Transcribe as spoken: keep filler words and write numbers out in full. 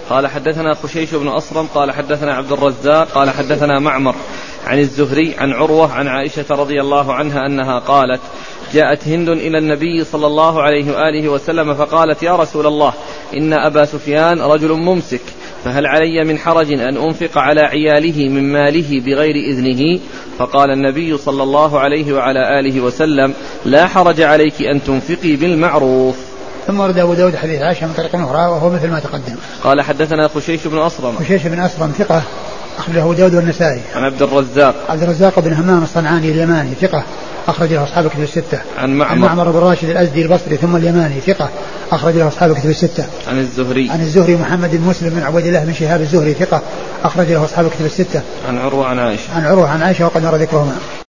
قال حدثنا خشيش بن أصرم قال حدثنا عبد الرزاق قال حدثنا معمر عن الزهري عن عروة عن عائشة رضي الله عنها أنها قالت جاءت هند إلى النبي صلى الله عليه وآله وسلم فقالت يا رسول الله إن أبا سفيان رجل ممسك فهل علي من حرج أن أنفق على عياله من ماله بغير إذنه؟ فقال النبي صلى الله عليه وعلى آله وسلم لا حرج عليك أن تنفقي بالمعروف. ثم ورد أبو داود حديث عائشة من طريق أخرى وهو مثل ما تقدم. قال حدثنا خشيش بن أصرم خشيش بن أصرم ثقة أخرجه أبو داود والنسائي. عن عبد الرزاق عبد الرزاق بن همام الصنعاني اليماني ثقة أخرج له أصحاب الكتب الستة. عن معمر, عن معمر بن راشد الأزدي البصري ثم اليماني ثقة أخرج له أصحاب الكتب الستة. عن الزهري عن الزهري محمد بن مسلم بن عبد الله بن شهاب الزهري ثقة أخرج له أصحاب الكتب الستة. عن عروة عن عائشة عن عروة عن عائشة وقد مر ذكرهما.